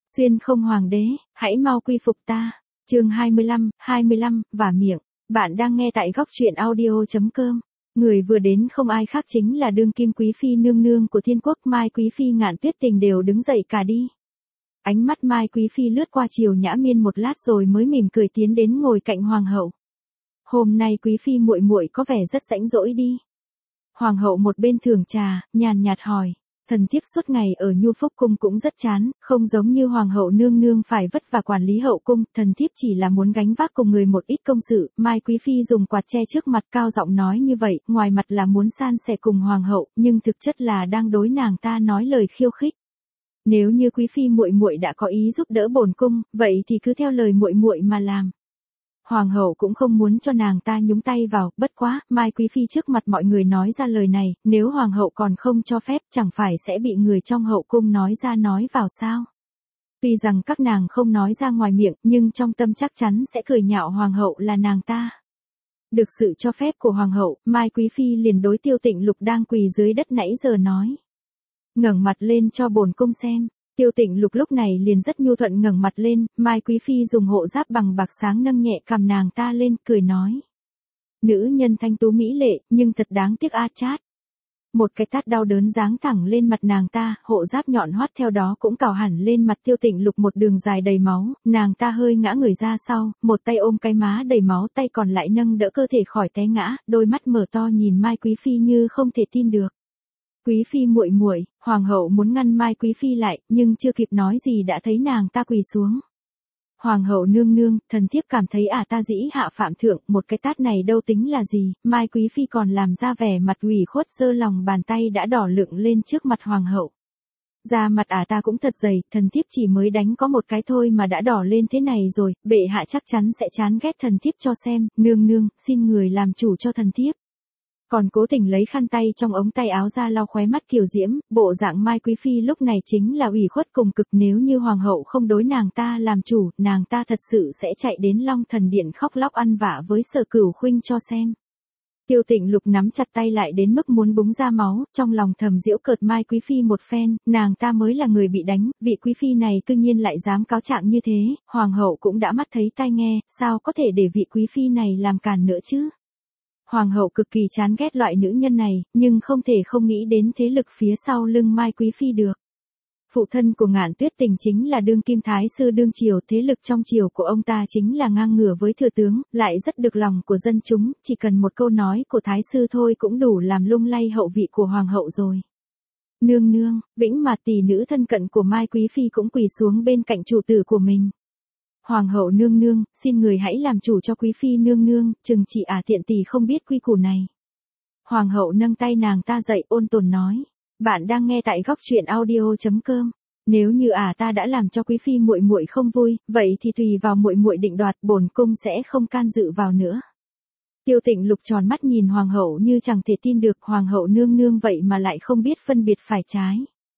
Xuyên không hoàng đế, hãy mau quy phục ta. Chương 25, và miệng. Bạn đang nghe tại góc truyện audio.com. Người vừa đến không ai khác chính là đương kim quý phi nương nương của Thiên Quốc. Mai Quý Phi Ngạn Tuyết Tình đều đứng dậy cả đi. Ánh mắt Mai Quý Phi lướt qua Triều Nhã Miên một lát rồi mới mỉm cười tiến đến ngồi cạnh hoàng hậu. Hôm nay Quý Phi muội muội có vẻ rất rãnh rỗi đi. Hoàng hậu một bên thưởng trà, nhàn nhạt hỏi. Thần thiếp suốt ngày ở Nhu Phúc Cung cũng rất chán, không giống như hoàng hậu nương nương phải vất vả quản lý hậu cung, thần thiếp chỉ là muốn gánh vác cùng người một ít công sự. Mai Quý Phi dùng quạt che trước mặt cao giọng nói như vậy, ngoài mặt là muốn san sẻ cùng hoàng hậu, nhưng thực chất là đang đối nàng ta nói lời khiêu khích. Nếu như Quý Phi muội muội đã có ý giúp đỡ bổn cung, vậy thì cứ theo lời muội muội mà làm. Hoàng hậu cũng không muốn cho nàng ta nhúng tay vào, bất quá, Mai Quý Phi trước mặt mọi người nói ra lời này, nếu hoàng hậu còn không cho phép chẳng phải sẽ bị người trong hậu cung nói ra nói vào sao. Tuy rằng các nàng không nói ra ngoài miệng, nhưng trong tâm chắc chắn sẽ cười nhạo hoàng hậu là nàng ta. Được sự cho phép của hoàng hậu, Mai Quý Phi liền đối Tiêu Tịnh Lục đang quỳ dưới đất nãy giờ nói. Ngẩng mặt lên cho bổn cung xem. Tiêu Tịnh Lục lúc này liền rất nhu thuận ngẩng mặt lên, Mai Quý Phi dùng hộ giáp bằng bạc sáng nâng nhẹ cằm nàng ta lên, cười nói. Nữ nhân thanh tú mỹ lệ, nhưng thật đáng tiếc a chát. Một cái tát đau đớn giáng thẳng lên mặt nàng ta, hộ giáp nhọn hoắt theo đó cũng cào hẳn lên mặt Tiêu Tịnh Lục một đường dài đầy máu, nàng ta hơi ngã người ra sau, một tay ôm cái má đầy máu, tay còn lại nâng đỡ cơ thể khỏi té ngã, đôi mắt mở to nhìn Mai Quý Phi như không thể tin được. Quý Phi muội muội, hoàng hậu muốn ngăn Mai Quý Phi lại, nhưng chưa kịp nói gì đã thấy nàng ta quỳ xuống. Hoàng hậu nương nương, thần thiếp cảm thấy ta dĩ hạ phạm thượng, một cái tát này đâu tính là gì. Mai Quý Phi còn làm ra vẻ mặt ủy khuất, giơ lòng bàn tay đã đỏ lựng lên trước mặt hoàng hậu. Da mặt ta cũng thật dày, thần thiếp chỉ mới đánh có một cái thôi mà đã đỏ lên thế này rồi, bệ hạ chắc chắn sẽ chán ghét thần thiếp cho xem. Nương nương, xin người làm chủ cho thần thiếp. Còn cố tình lấy khăn tay trong ống tay áo ra lau khóe mắt kiều diễm, bộ dạng Mai Quý Phi lúc này chính là ủy khuất cùng cực. Nếu như hoàng hậu không đối nàng ta làm chủ, nàng ta thật sự sẽ chạy đến Long Thần Điện khóc lóc ăn vạ với Sở Cửu Khuynh cho xem. Tiêu Tịnh Lục nắm chặt tay lại đến mức muốn búng ra máu, trong lòng thầm giễu cợt Mai Quý Phi một phen, nàng ta mới là người bị đánh, vị Quý Phi này cư nhiên lại dám cáo trạng như thế, hoàng hậu cũng đã mắt thấy tai nghe, sao có thể để vị Quý Phi này làm càn nữa chứ. Hoàng hậu cực kỳ chán ghét loại nữ nhân này, nhưng không thể không nghĩ đến thế lực phía sau lưng Mai Quý Phi được. Phụ thân của Ngạn Tuyết Tình chính là đương kim thái sư đương triều, thế lực trong triều của ông ta chính là ngang ngửa với thừa tướng, lại rất được lòng của dân chúng, chỉ cần một câu nói của thái sư thôi cũng đủ làm lung lay hậu vị của hoàng hậu rồi. Nương nương, Vĩnh Mạt tỷ nữ thân cận của Mai Quý Phi cũng quỳ xuống bên cạnh chủ tử của mình. Hoàng hậu nương nương, xin người hãy làm chủ cho Quý Phi nương nương, chừng chị tiện tỷ không biết quy củ này. Hoàng hậu nâng tay nàng ta dậy ôn tồn nói. Bạn đang nghe tại góc truyện audio.com. Nếu như ta đã làm cho Quý Phi muội muội không vui, vậy thì tùy vào muội muội định đoạt, bổn cung sẽ không can dự vào nữa. Tiêu Tịnh Lục tròn mắt nhìn hoàng hậu như chẳng thể tin được, hoàng hậu nương nương vậy mà lại không biết phân biệt phải trái.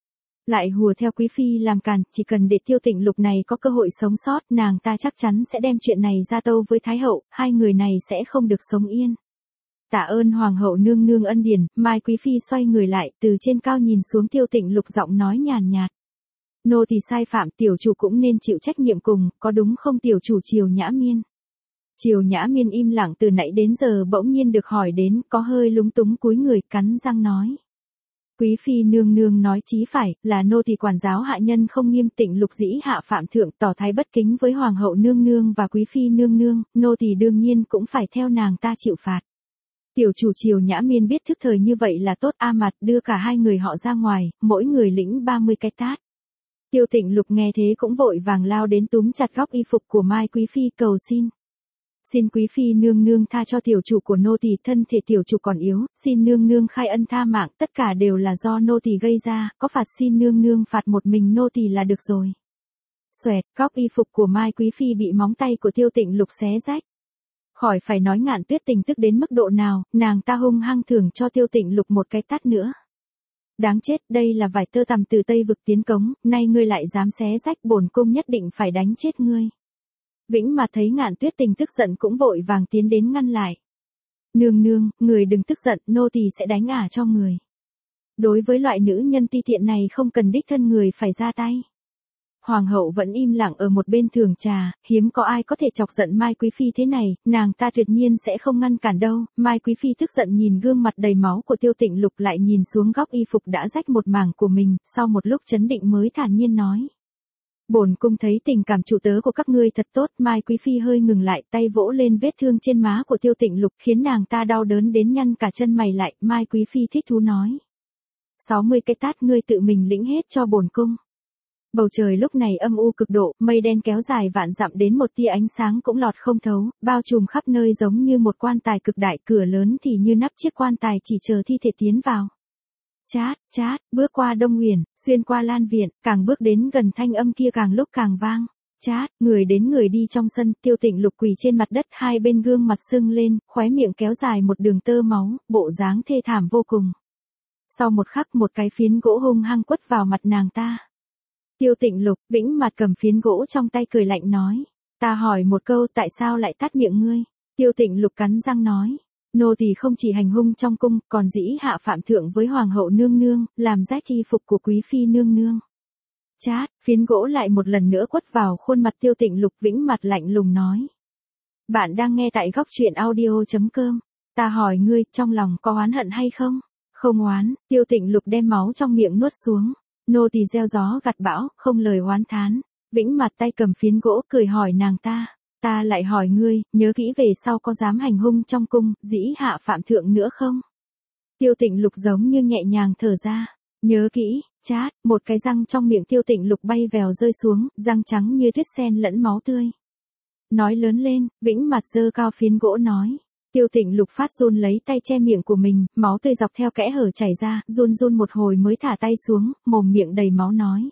Lại hùa theo Quý Phi làm càn, chỉ cần để Tiêu Tịnh Lục này có cơ hội sống sót, nàng ta chắc chắn sẽ đem chuyện này ra tâu với Thái hậu, hai người này sẽ không được sống yên. Tạ ơn hoàng hậu nương nương ân điển, Mai Quý Phi xoay người lại, từ trên cao nhìn xuống Tiêu Tịnh Lục giọng nói nhàn nhạt. Nô thì sai phạm, tiểu chủ cũng nên chịu trách nhiệm cùng, có đúng không tiểu chủ Triều Nhã Miên? Triều Nhã Miên im lặng từ nãy đến giờ bỗng nhiên được hỏi đến, có hơi lúng túng cúi người cắn răng nói. Quý Phi nương nương nói chí phải, là nô tỳ quản giáo hạ nhân không nghiêm. Tịnh Lục dĩ hạ phạm thượng, tỏ thái bất kính với hoàng hậu nương nương và Quý Phi nương nương, nô tỳ đương nhiên cũng phải theo nàng ta chịu phạt. Tiểu chủ Triều Nhã Miên biết thức thời như vậy là tốt. Mặt đưa cả hai người họ ra ngoài, mỗi người lĩnh 30 cái tát. Tiêu Tịnh Lục nghe thế cũng vội vàng lao đến túm chặt góc y phục của Mai Quý Phi cầu xin. Xin Quý Phi nương nương tha cho tiểu chủ của nô tỳ, thân thể tiểu chủ còn yếu, xin nương nương khai ân tha mạng, tất cả đều là do nô tỳ gây ra, có phạt xin nương nương phạt một mình nô tỳ là được rồi. Xoẹt, góc y phục của Mai Quý Phi bị móng tay của Tiêu Tịnh Lục xé rách. Khỏi phải nói Ngạn Tuyết Tình tức đến mức độ nào, nàng ta hung hăng thưởng cho Tiêu Tịnh Lục một cái tát nữa. Đáng chết, đây là vải tơ tằm từ Tây vực tiến cống, nay ngươi lại dám xé rách, bổn cung nhất định phải đánh chết ngươi. Vĩnh Mạt thấy Ngạn Tuyết Tình tức giận cũng vội vàng tiến đến ngăn lại. Nương nương, người đừng tức giận, nô tỳ sẽ đánh cho người. Đối với loại nữ nhân ti tiện này không cần đích thân người phải ra tay. Hoàng hậu vẫn im lặng ở một bên thưởng trà, hiếm có ai có thể chọc giận Mai Quý Phi thế này, nàng ta tuyệt nhiên sẽ không ngăn cản đâu. Mai Quý Phi tức giận nhìn gương mặt đầy máu của Tiêu Tịnh Lục, lại nhìn xuống góc y phục đã rách một mảng của mình, sau một lúc chấn định mới thản nhiên nói. Bổn cung thấy tình cảm chủ tớ của các ngươi thật tốt. Mai Quý Phi hơi ngừng lại, tay vỗ lên vết thương trên má của Tiêu Tịnh Lục, khiến nàng ta đau đớn đến nhăn cả chân mày lại. Mai Quý Phi thích thú nói. 60 cái tát ngươi tự mình lĩnh hết cho bổn cung. Bầu trời lúc này âm u cực độ, mây đen kéo dài vạn dặm đến một tia ánh sáng cũng lọt không thấu, bao trùm khắp nơi giống như một quan tài cực đại, cửa lớn thì như nắp chiếc quan tài chỉ chờ thi thể tiến vào. Chát, chát, bước qua Đông Huyền, xuyên qua Lan Viện, càng bước đến gần thanh âm kia càng lúc càng vang. Chát, người đến người đi trong sân, Tiêu Tịnh Lục quỳ trên mặt đất, hai bên gương mặt sưng lên, khóe miệng kéo dài một đường tơ máu, bộ dáng thê thảm vô cùng. Sau một khắc một cái phiến gỗ hung hăng quất vào mặt nàng ta. Tiêu Tịnh Lục, vĩnh mặt cầm phiến gỗ trong tay cười lạnh nói. Ta hỏi một câu, tại sao lại tát miệng ngươi? Tiêu Tịnh Lục cắn răng nói. Nô tỳ không chỉ hành hung trong cung, còn dĩ hạ phạm thượng với hoàng hậu nương nương, làm rách y phục của quý phi nương nương. Chát, phiến gỗ lại một lần nữa quất vào khuôn mặt Tiêu Tịnh Lục, vĩnh mặt lạnh lùng nói. Bạn đang nghe tại góc truyện audio.com. Ta hỏi ngươi, trong lòng có oán hận hay không? Không oán. Tiêu Tịnh Lục đem máu trong miệng nuốt xuống. Nô tỳ gieo gió gặt bão, không lời oán thán. Vĩnh mặt tay cầm phiến gỗ cười hỏi nàng ta. Ta lại hỏi ngươi, nhớ kỹ về sau có dám hành hung trong cung, dĩ hạ phạm thượng nữa không? Tiêu Tịnh Lục giống như nhẹ nhàng thở ra. Nhớ kỹ. Chát, một cái răng trong miệng Tiêu Tịnh Lục bay vèo rơi xuống, răng trắng như tuyết sen lẫn máu tươi. Nói lớn lên, vĩnh mặt giơ cao phiến gỗ nói. Tiêu Tịnh Lục phát run lấy tay che miệng của mình, máu tươi dọc theo kẽ hở chảy ra, run run một hồi mới thả tay xuống, mồm miệng đầy máu nói.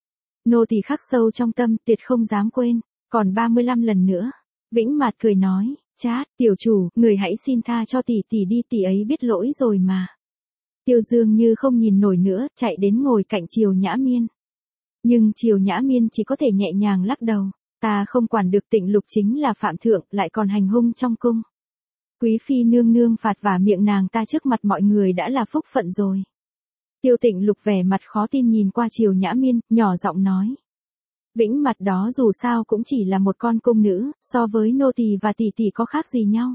Nô tỳ khắc sâu trong tâm, tuyệt không dám quên, còn 35 lần nữa. Vĩnh mặt cười nói, chát, tiểu chủ, người hãy xin tha cho tỷ tỷ đi, tỷ ấy biết lỗi rồi mà. Tiêu Dương như không nhìn nổi nữa, chạy đến ngồi cạnh Triều Nhã Miên. Nhưng Triều Nhã Miên chỉ có thể nhẹ nhàng lắc đầu, ta không quản được, Tịnh Lục chính là phạm thượng, lại còn hành hung trong cung. Quý phi nương nương phạt vả miệng nàng ta trước mặt mọi người đã là phúc phận rồi. Tiêu Tịnh Lục vẻ mặt khó tin nhìn qua Triều Nhã Miên, nhỏ giọng nói. Vĩnh mặt đó dù sao cũng chỉ là một con cung nữ, so với nô tỳ và tỷ tỷ có khác gì nhau.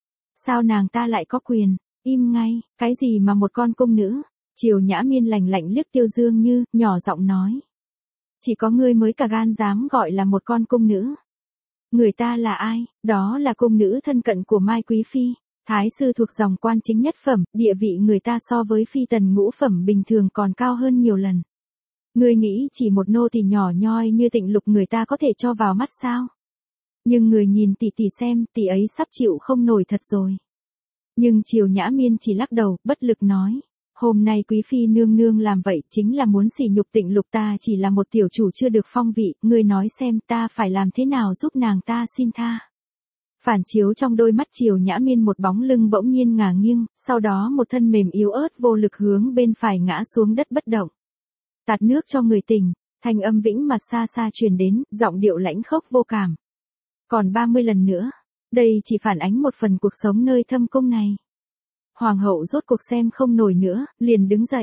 Sao nàng ta lại có quyền? Im ngay, cái gì mà một con cung nữ? Triều Nhã Miên lạnh lạnh liếc Tiêu Dương Như, nhỏ giọng nói. Chỉ có ngươi mới cả gan dám gọi là một con cung nữ. Người ta là ai? Đó là cung nữ thân cận của Mai Quý Phi. Thái sư thuộc dòng quan chính nhất phẩm, địa vị người ta so với phi tần ngũ phẩm bình thường còn cao hơn nhiều lần. Ngươi nghĩ chỉ một nô tỳ nhỏ nhoi như Tịnh Lục người ta có thể cho vào mắt sao? Nhưng người nhìn tỷ tỷ xem, tỷ ấy sắp chịu không nổi thật rồi. Nhưng Triều Nhã Miên chỉ lắc đầu, bất lực nói. Hôm nay Quý Phi nương nương làm vậy chính là muốn sỉ nhục Tịnh Lục, ta chỉ là một tiểu chủ chưa được phong vị, ngươi nói xem ta phải làm thế nào giúp nàng ta xin tha. Phản chiếu trong đôi mắt Triều Nhã Miên một bóng lưng bỗng nhiên ngả nghiêng, sau đó một thân mềm yếu ớt vô lực hướng bên phải ngã xuống đất bất động. Tạt nước cho người tỉnh, thanh âm vĩnh mặt xa xa truyền đến, giọng điệu lãnh khốc vô cảm. Còn 30 lần nữa, đây chỉ phản ánh một phần cuộc sống nơi thâm cung này. Hoàng hậu rốt cuộc xem không nổi nữa, liền đứng dậy.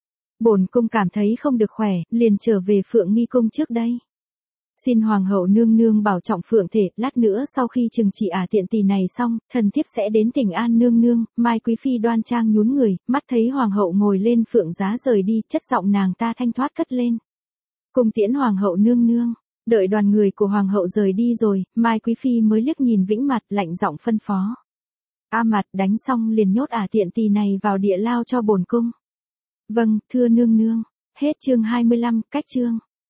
Bổn cung cảm thấy không được khỏe, liền trở về Phượng Nghi cung trước đây. Xin hoàng hậu nương nương bảo trọng Phượng thể, lát nữa sau khi trừng trị tiện tỳ này xong, thần thiếp sẽ đến Thỉnh An nương nương. Mai Quý Phi đoan trang nhún người, mắt thấy hoàng hậu ngồi lên phượng giá rời đi, chất giọng nàng ta thanh thoát cất lên. Cung tiễn hoàng hậu nương nương. Đợi đoàn người của hoàng hậu rời đi rồi, Mai Quý Phi mới liếc nhìn Vĩnh Mặt, lạnh giọng phân phó. A Mặt, đánh xong liền nhốt tiện tỳ này vào địa lao cho bổn cung. Vâng, thưa nương nương. Hết chương 25, cách chương.